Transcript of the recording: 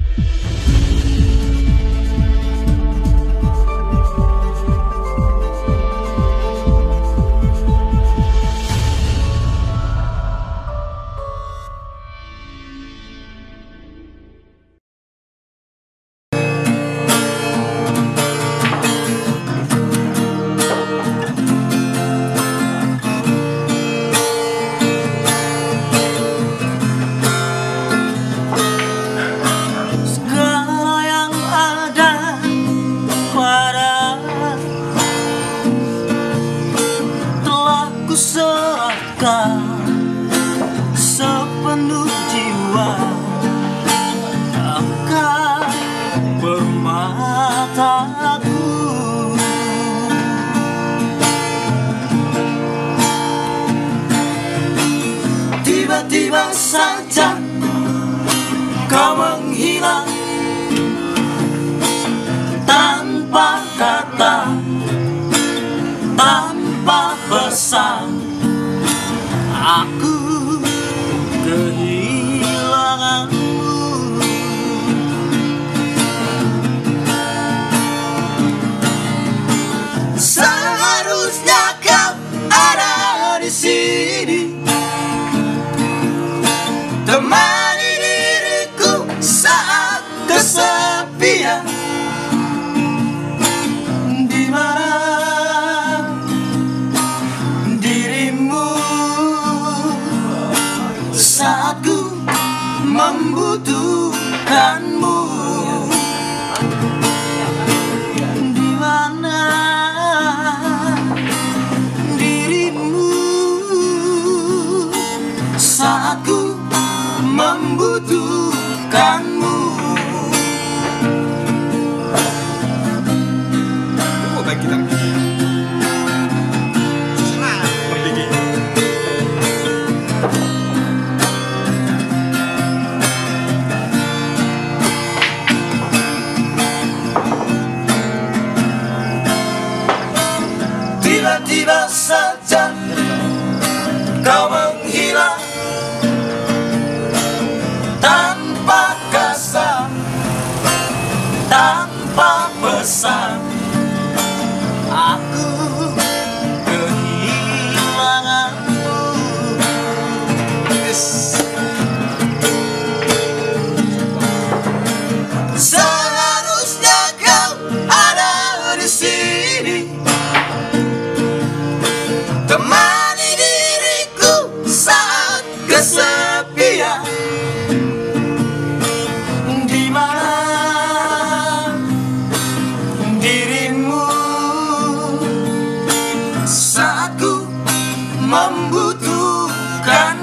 Sepenuh jiwa akan permataku. Tiba-tiba saja kau menghilang tanpa kata, tanpa pesan. Aku kehilanganmu. Seharusnya kau ada di sini, temani diriku saat kesepian. Di mana saat ku membutuhkanmu? Di mana dirimu saat ku membutuhkanmu? Oh, baik kita. Tiba-tiba saja kau menghilang tanpa kesan, tanpa pesan. Aku kehilanganmu. Seharusnya kau ada di sini, temani diriku saat kesepian. Di mana dirimu saat ku membutuhkan?